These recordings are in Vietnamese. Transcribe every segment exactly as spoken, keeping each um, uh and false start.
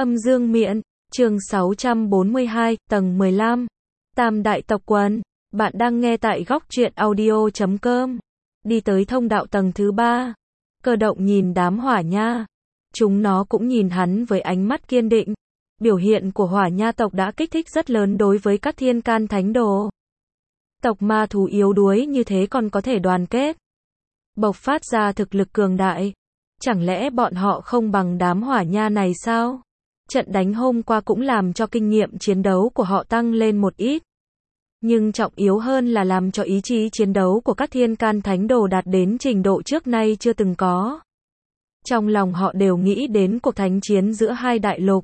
Âm dương miện, chương sáu trăm bốn mươi hai, tầng mười lăm. Tam đại tộc quần. Bạn đang nghe tại góc truyện audio chấm com. Đi tới thông đạo tầng thứ ba. Cơ động nhìn đám hỏa nha. Chúng nó cũng nhìn hắn với ánh mắt kiên định. Biểu hiện của hỏa nha tộc đã kích thích rất lớn đối với các thiên can thánh đồ. Tộc ma thú yếu đuối như thế còn có thể đoàn kết, bộc phát ra thực lực cường đại. Chẳng lẽ bọn họ không bằng đám hỏa nha này sao? Trận đánh hôm qua cũng làm cho kinh nghiệm chiến đấu của họ tăng lên một ít. Nhưng trọng yếu hơn là làm cho ý chí chiến đấu của các thiên can thánh đồ đạt đến trình độ trước nay chưa từng có. Trong lòng họ đều nghĩ đến cuộc thánh chiến giữa hai đại lục.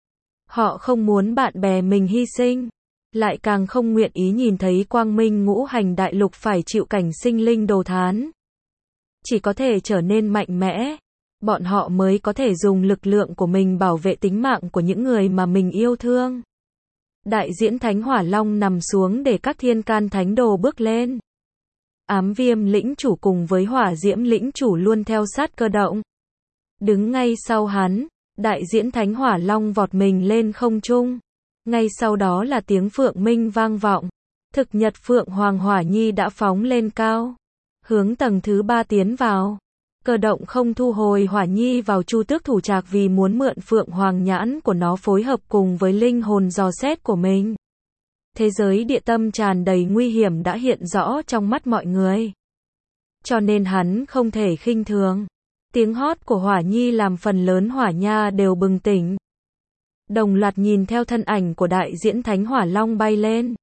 Họ không muốn bạn bè mình hy sinh, lại càng không nguyện ý nhìn thấy quang minh ngũ hành đại lục phải chịu cảnh sinh linh đồ thán. Chỉ có thể trở nên mạnh mẽ, bọn họ mới có thể dùng lực lượng của mình bảo vệ tính mạng của những người mà mình yêu thương. Đại diễn Thánh Hỏa Long nằm xuống để các thiên can thánh đồ bước lên. Ám Viêm lĩnh chủ cùng với Hỏa Diễm lĩnh chủ luôn theo sát Cơ động. Đứng ngay sau hắn, đại diễn Thánh Hỏa Long vọt mình lên không trung. Ngay sau đó là tiếng phượng minh vang vọng. Thực nhật Phượng Hoàng Hỏa Nhi đã phóng lên cao, hướng tầng thứ ba tiến vào. Cơ động không thu hồi Hỏa Nhi vào Chu Tước thủ trạc vì muốn mượn Phượng Hoàng nhãn của nó phối hợp cùng với linh hồn dò xét của mình. Thế giới địa tâm tràn đầy nguy hiểm đã hiện rõ trong mắt mọi người. Cho nên hắn không thể khinh thường. Tiếng hót của Hỏa Nhi làm phần lớn hỏa nha đều bừng tỉnh. Đồng loạt nhìn theo thân ảnh của đại diễn Thánh Hỏa Long bay lên.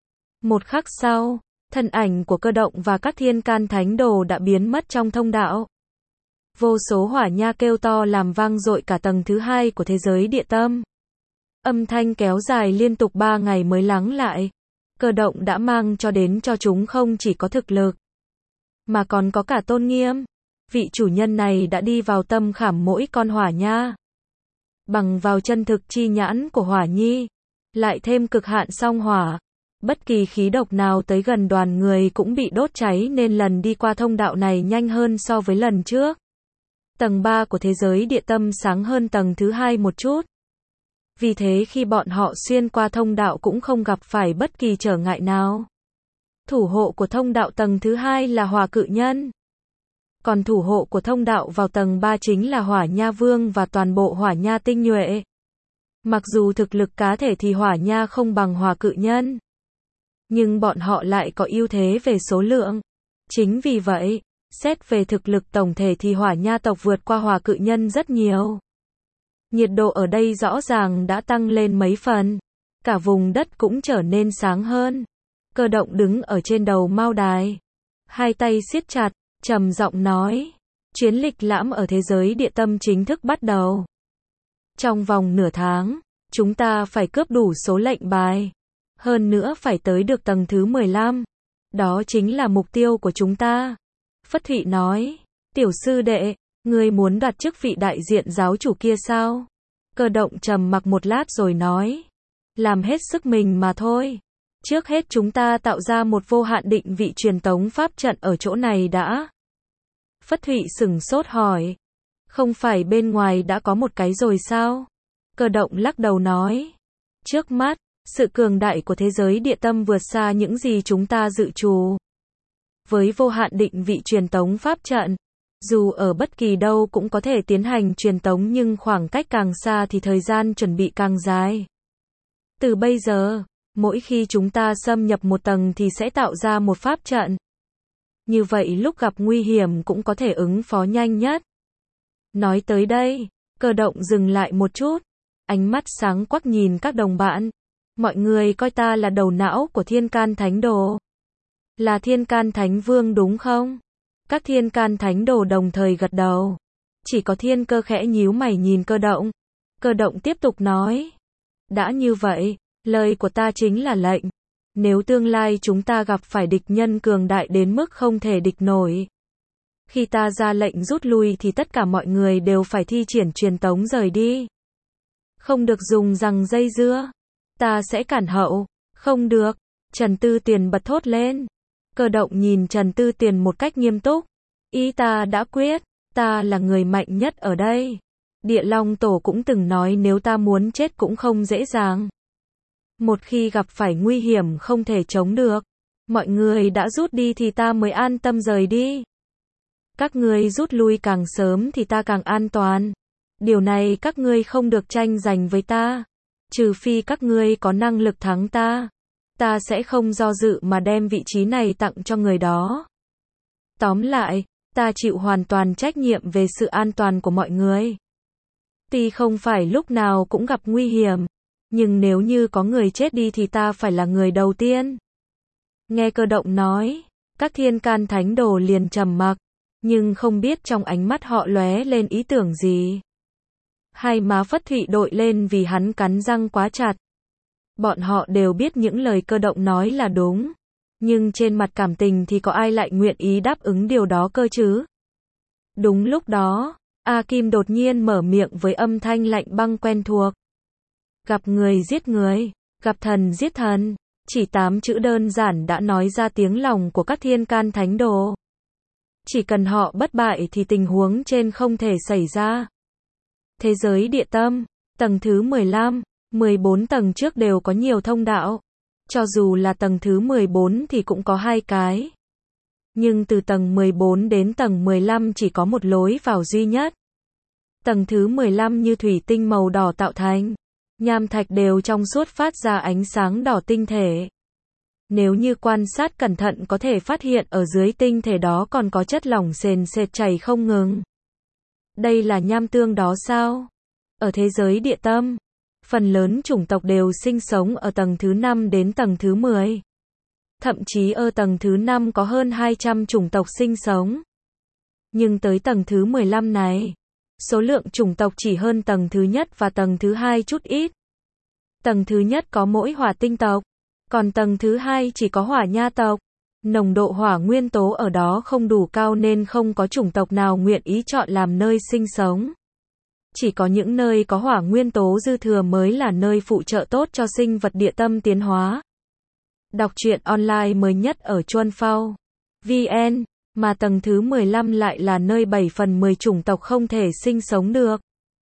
Một khắc sau, thân ảnh của Cơ động và các thiên can thánh đồ đã biến mất trong thông đạo. Vô số hỏa nha kêu to làm vang dội cả tầng thứ hai của thế giới địa tâm. Âm thanh kéo dài liên tục ba ngày mới lắng lại. Cơ động đã mang cho đến cho chúng không chỉ có thực lực, mà còn có cả tôn nghiêm. Vị chủ nhân này đã đi vào tâm khảm mỗi con hỏa nha. Bằng vào chân thực chi nhãn của Hỏa Nhi, lại thêm cực hạn song hỏa, bất kỳ khí độc nào tới gần đoàn người cũng bị đốt cháy nên lần đi qua thông đạo này nhanh hơn so với lần trước. Tầng ba của thế giới địa tâm sáng hơn tầng thứ hai một chút. Vì thế khi bọn họ xuyên qua thông đạo cũng không gặp phải bất kỳ trở ngại nào. Thủ hộ của thông đạo tầng thứ hai là Hỏa Cự Nhân. Còn thủ hộ của thông đạo vào tầng ba chính là Hỏa Nha Vương và toàn bộ hỏa nha tinh nhuệ. Mặc dù thực lực cá thể thì hỏa nha không bằng Hỏa Cự Nhân, nhưng bọn họ lại có ưu thế về số lượng. Chính vì vậy, xét về thực lực tổng thể thì hỏa nha tộc vượt qua Hỏa Cự Nhân rất nhiều. Nhiệt độ ở đây rõ ràng đã tăng lên mấy phần. Cả vùng đất cũng trở nên sáng hơn. Cơ động đứng ở trên đầu mao đài, hai tay siết chặt, trầm giọng nói, chiến lịch lãm ở thế giới địa tâm chính thức bắt đầu. Trong vòng nửa tháng, chúng ta phải cướp đủ số lệnh bài. Hơn nữa phải tới được tầng thứ mười lăm. Đó chính là mục tiêu của chúng ta. Phất Thụy nói, tiểu sư đệ, ngươi muốn đoạt chức vị đại diện giáo chủ kia sao? Cơ động trầm mặc một lát rồi nói, làm hết sức mình mà thôi. Trước hết chúng ta tạo ra một vô hạn định vị truyền tống pháp trận ở chỗ này đã. Phất Thụy sửng sốt hỏi, không phải bên ngoài đã có một cái rồi sao? Cơ động lắc đầu nói, trước mắt, sự cường đại của thế giới địa tâm vượt xa những gì chúng ta dự trù. Với vô hạn định vị truyền tống pháp trận, dù ở bất kỳ đâu cũng có thể tiến hành truyền tống nhưng khoảng cách càng xa thì thời gian chuẩn bị càng dài. Từ bây giờ, mỗi khi chúng ta xâm nhập một tầng thì sẽ tạo ra một pháp trận. Như vậy lúc gặp nguy hiểm cũng có thể ứng phó nhanh nhất. Nói tới đây, Cơ động dừng lại một chút, ánh mắt sáng quắc nhìn các đồng bạn. Mọi người coi ta là đầu não của thiên can thánh đồ. Là thiên can thánh vương đúng không? Các thiên can thánh đồ đồng thời gật đầu. Chỉ có Thiên Cơ khẽ nhíu mày nhìn Cơ động. Cơ động tiếp tục nói, đã như vậy, lời của ta chính là lệnh. Nếu tương lai chúng ta gặp phải địch nhân cường đại đến mức không thể địch nổi, khi ta ra lệnh rút lui thì tất cả mọi người đều phải thi triển truyền tống rời đi. Không được dùng rằng dây dưa. Ta sẽ cản hậu. Không được. Trần Tư Tiền bật thốt lên. Cơ động nhìn Trần Tư Tiền một cách nghiêm túc. Ý ta đã quyết. Ta là người mạnh nhất ở đây. Địa Long Tổ cũng từng nói nếu ta muốn chết cũng không dễ dàng. Một khi gặp phải nguy hiểm không thể chống được, mọi người đã rút đi thì ta mới an tâm rời đi. Các ngươi rút lui càng sớm thì ta càng an toàn. Điều này các ngươi không được tranh giành với ta. Trừ phi các ngươi có năng lực thắng ta. Ta sẽ không do dự mà đem vị trí này tặng cho người đó. Tóm lại, ta chịu hoàn toàn trách nhiệm về sự an toàn của mọi người. Tuy không phải lúc nào cũng gặp nguy hiểm, nhưng nếu như có người chết đi thì ta phải là người đầu tiên. Nghe Cơ Động nói, các thiên can thánh đồ liền trầm mặc, nhưng không biết trong ánh mắt họ lóe lên ý tưởng gì. Hai má Phất Thụy đội lên vì hắn cắn răng quá chặt. Bọn họ đều biết những lời Cơ Động nói là đúng, nhưng trên mặt cảm tình thì có ai lại nguyện ý đáp ứng điều đó cơ chứ? Đúng lúc đó, A Kim đột nhiên mở miệng với âm thanh lạnh băng quen thuộc. Gặp người giết người, gặp thần giết thần, chỉ tám chữ đơn giản đã nói ra tiếng lòng của các thiên can thánh đồ. Chỉ cần họ bất bại thì tình huống trên không thể xảy ra. Thế giới địa tâm, tầng thứ mười lăm, mười bốn tầng trước đều có nhiều thông đạo. Cho dù là tầng thứ mười bốn thì cũng có hai cái. Nhưng từ tầng mười bốn đến tầng mười lăm chỉ có một lối vào duy nhất. Tầng thứ mười lăm như thủy tinh màu đỏ tạo thành. Nham thạch đều trong suốt phát ra ánh sáng đỏ tinh thể. Nếu như quan sát cẩn thận có thể phát hiện ở dưới tinh thể đó còn có chất lỏng sền sệt chảy không ngừng. Đây là nham tương đó sao? Ở thế giới địa tâm, phần lớn chủng tộc đều sinh sống ở tầng thứ năm đến tầng thứ mười. Thậm chí ở tầng thứ năm có hơn hai trăm chủng tộc sinh sống. Nhưng tới tầng thứ mười lăm này, số lượng chủng tộc chỉ hơn tầng thứ nhất và tầng thứ hai chút ít. Tầng thứ nhất có mỗi hỏa tinh tộc, còn tầng thứ hai chỉ có hỏa nha tộc. Nồng độ hỏa nguyên tố ở đó không đủ cao nên không có chủng tộc nào nguyện ý chọn làm nơi sinh sống. Chỉ có những nơi có hỏa nguyên tố dư thừa mới là nơi phụ trợ tốt cho sinh vật địa tâm tiến hóa. Đọc truyện online mới nhất ở Chuan Phao vê en, mà tầng thứ mười lăm lại là nơi bảy phần mười chủng tộc không thể sinh sống được.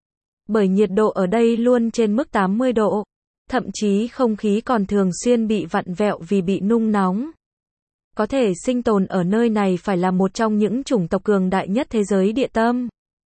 Bởi nhiệt độ ở đây luôn trên mức tám mươi độ, thậm chí không khí còn thường xuyên bị vặn vẹo vì bị nung nóng. Có thể sinh tồn ở nơi này phải là một trong những chủng tộc cường đại nhất thế giới địa tâm.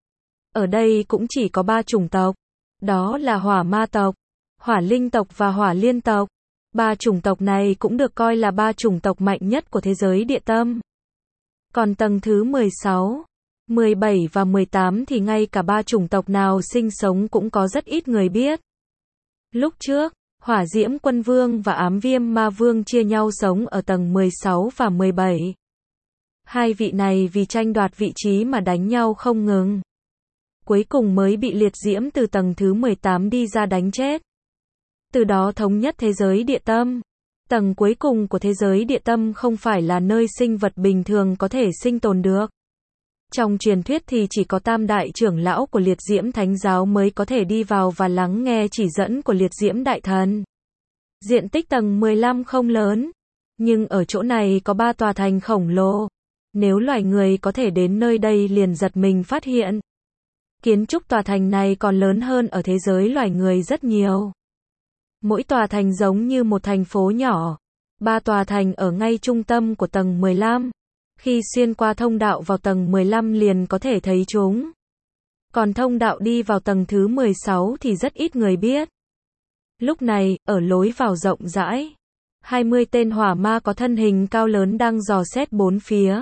Ở đây cũng chỉ có ba chủng tộc, đó là hỏa ma tộc, hỏa linh tộc và hỏa liên tộc. Ba chủng tộc này cũng được coi là ba chủng tộc mạnh nhất của thế giới địa tâm. Còn tầng thứ mười sáu, mười bảy và mười tám thì ngay cả ba chủng tộc nào sinh sống cũng có rất ít người biết. Lúc trước, Hỏa Diễm Quân Vương và Ám Viêm Ma Vương chia nhau sống ở tầng mười sáu và mười bảy. Hai vị này vì tranh đoạt vị trí mà đánh nhau không ngừng. Cuối cùng mới bị Liệt Diễm từ tầng thứ mười tám đi ra đánh chết. Từ đó thống nhất thế giới địa tâm. Tầng cuối cùng của thế giới địa tâm không phải là nơi sinh vật bình thường có thể sinh tồn được. Trong truyền thuyết thì chỉ có tam đại trưởng lão của Liệt Diễm Thánh Giáo mới có thể đi vào và lắng nghe chỉ dẫn của Liệt Diễm Đại Thần. Diện tích tầng mười lăm không lớn, nhưng ở chỗ này có ba tòa thành khổng lồ. Nếu loài người có thể đến nơi đây liền giật mình phát hiện. Kiến trúc tòa thành này còn lớn hơn ở thế giới loài người rất nhiều. Mỗi tòa thành giống như một thành phố nhỏ. Ba tòa thành ở ngay trung tâm của tầng mười lăm. Khi xuyên qua thông đạo vào tầng mười lăm liền có thể thấy chúng. Còn thông đạo đi vào tầng thứ mười sáu thì rất ít người biết. Lúc này, ở lối vào rộng rãi, hai mươi tên hỏa ma có thân hình cao lớn đang dò xét bốn phía.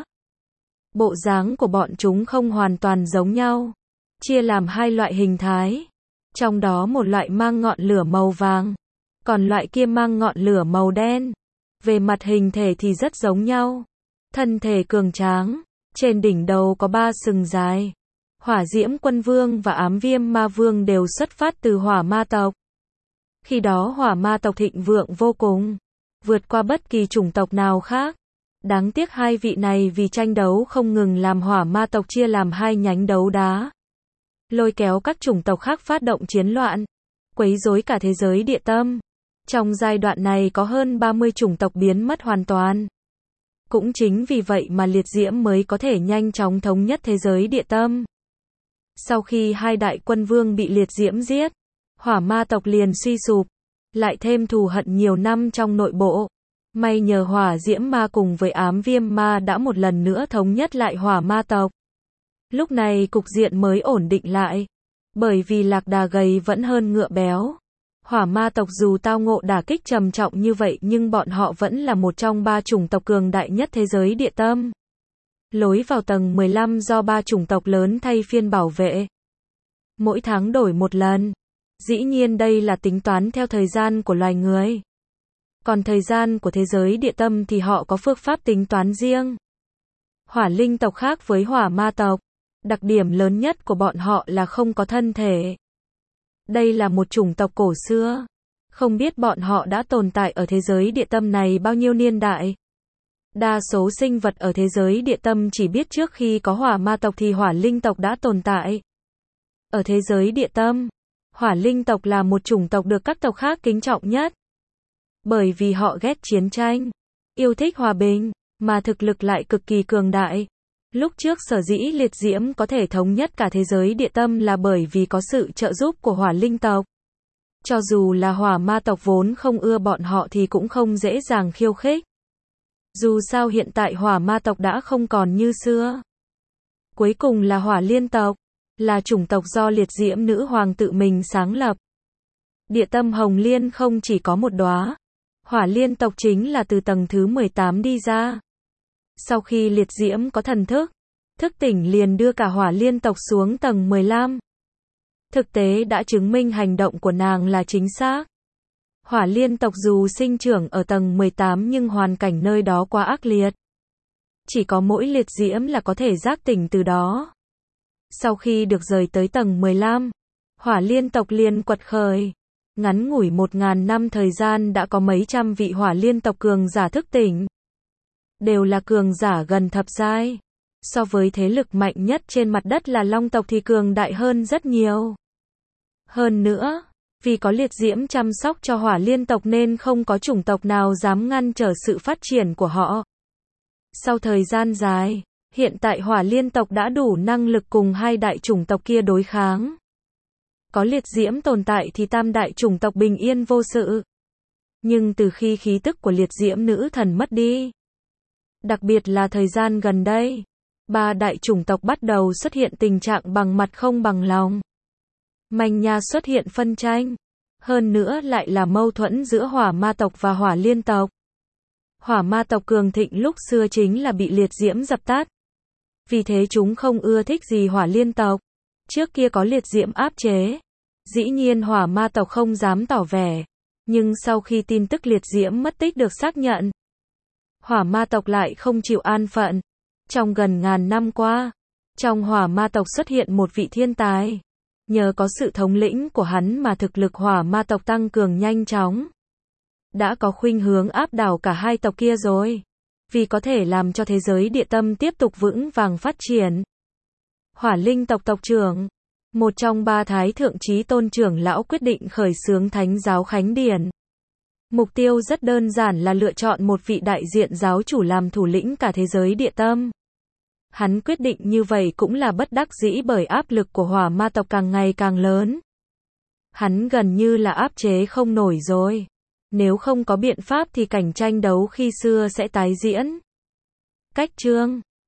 Bộ dáng của bọn chúng không hoàn toàn giống nhau, chia làm hai loại hình thái. Trong đó một loại mang ngọn lửa màu vàng, còn loại kia mang ngọn lửa màu đen. Về mặt hình thể thì rất giống nhau. Thân thể cường tráng, trên đỉnh đầu có ba sừng dài. Hỏa Diễm Quân Vương và Ám Viêm Ma Vương đều xuất phát từ hỏa ma tộc. Khi đó hỏa ma tộc thịnh vượng vô cùng, vượt qua bất kỳ chủng tộc nào khác. Đáng tiếc hai vị này vì tranh đấu không ngừng làm hỏa ma tộc chia làm hai nhánh đấu đá. Lôi kéo các chủng tộc khác phát động chiến loạn, quấy rối cả thế giới địa tâm. Trong giai đoạn này có hơn ba mươi chủng tộc biến mất hoàn toàn. Cũng chính vì vậy mà Liệt Diễm mới có thể nhanh chóng thống nhất thế giới địa tâm. Sau khi hai đại quân vương bị liệt diễm giết, hỏa ma tộc liền suy sụp, lại thêm thù hận nhiều năm trong nội bộ. May nhờ hỏa diễm ma cùng với ám viêm ma đã một lần nữa thống nhất lại hỏa ma tộc. Lúc này cục diện mới ổn định lại. Bởi vì lạc đà gầy vẫn hơn ngựa béo. Hỏa ma tộc dù tao ngộ đả kích trầm trọng như vậy nhưng bọn họ vẫn là một trong ba chủng tộc cường đại nhất thế giới địa tâm. Lối vào tầng mười lăm do ba chủng tộc lớn thay phiên bảo vệ. Mỗi tháng đổi một lần. Dĩ nhiên đây là tính toán theo thời gian của loài người. Còn thời gian của thế giới địa tâm thì họ có phương pháp tính toán riêng. Hỏa linh tộc khác với hỏa ma tộc. Đặc điểm lớn nhất của bọn họ là không có thân thể. Đây là một chủng tộc cổ xưa. Không biết bọn họ đã tồn tại ở thế giới địa tâm này bao nhiêu niên đại. Đa số sinh vật ở thế giới địa tâm chỉ biết trước khi có hỏa ma tộc thì hỏa linh tộc đã tồn tại. Ở thế giới địa tâm, hỏa linh tộc là một chủng tộc được các tộc khác kính trọng nhất. Bởi vì họ ghét chiến tranh, yêu thích hòa bình, mà thực lực lại cực kỳ cường đại. Lúc trước sở dĩ liệt diễm có thể thống nhất cả thế giới địa tâm là bởi vì có sự trợ giúp của hỏa linh tộc. Cho dù là hỏa ma tộc vốn không ưa bọn họ thì cũng không dễ dàng khiêu khích. Dù sao hiện tại hỏa ma tộc đã không còn như xưa. Cuối cùng là hỏa liên tộc, là chủng tộc do liệt diễm nữ hoàng tự mình sáng lập. Địa tâm hồng liên không chỉ có một đóa. Hỏa liên tộc chính là từ tầng thứ mười tám đi ra. Sau khi liệt diễm có thần thức, thức tỉnh liền đưa cả hỏa liên tộc xuống tầng mười lăm. Thực tế đã chứng minh hành động của nàng là chính xác. Hỏa liên tộc dù sinh trưởng ở tầng mười tám nhưng hoàn cảnh nơi đó quá ác liệt. Chỉ có mỗi liệt diễm là có thể giác tỉnh từ đó. Sau khi được rời tới tầng mười lăm, hỏa liên tộc liền quật khởi. Ngắn ngủi một ngàn năm thời gian đã có mấy trăm vị hỏa liên tộc cường giả thức tỉnh. Đều là cường giả gần thập giai. So với thế lực mạnh nhất trên mặt đất là long tộc thì cường đại hơn rất nhiều. Hơn nữa, vì có liệt diễm chăm sóc cho hỏa liên tộc nên không có chủng tộc nào dám ngăn trở sự phát triển của họ. Sau thời gian dài, hiện tại hỏa liên tộc đã đủ năng lực cùng hai đại chủng tộc kia đối kháng. Có liệt diễm tồn tại thì tam đại chủng tộc bình yên vô sự. Nhưng từ khi khí tức của liệt diễm nữ thần mất đi, đặc biệt là thời gian gần đây, ba đại chủng tộc bắt đầu xuất hiện tình trạng bằng mặt không bằng lòng. Manh nha xuất hiện phân tranh. Hơn nữa lại là mâu thuẫn giữa hỏa ma tộc và hỏa liên tộc. Hỏa ma tộc cường thịnh lúc xưa chính là bị liệt diễm dập tắt. Vì thế chúng không ưa thích gì hỏa liên tộc. Trước kia có liệt diễm áp chế. Dĩ nhiên hỏa ma tộc không dám tỏ vẻ. Nhưng sau khi tin tức liệt diễm mất tích được xác nhận, hỏa ma tộc lại không chịu an phận. Trong gần ngàn năm qua, trong hỏa ma tộc xuất hiện một vị thiên tài. Nhờ có sự thống lĩnh của hắn mà thực lực hỏa ma tộc tăng cường nhanh chóng. Đã có khuynh hướng áp đảo cả hai tộc kia rồi. Vì có thể làm cho thế giới địa tâm tiếp tục vững vàng phát triển. Hỏa linh tộc tộc trưởng, một trong ba thái thượng chí tôn trưởng lão quyết định khởi xướng thánh giáo khánh điển. Mục tiêu rất đơn giản là lựa chọn một vị đại diện giáo chủ làm thủ lĩnh cả thế giới địa tâm. Hắn quyết định như vậy cũng là bất đắc dĩ bởi áp lực của hỏa ma tộc càng ngày càng lớn. Hắn gần như là áp chế không nổi rồi. Nếu không có biện pháp thì cảnh tranh đấu khi xưa sẽ tái diễn. Cách chương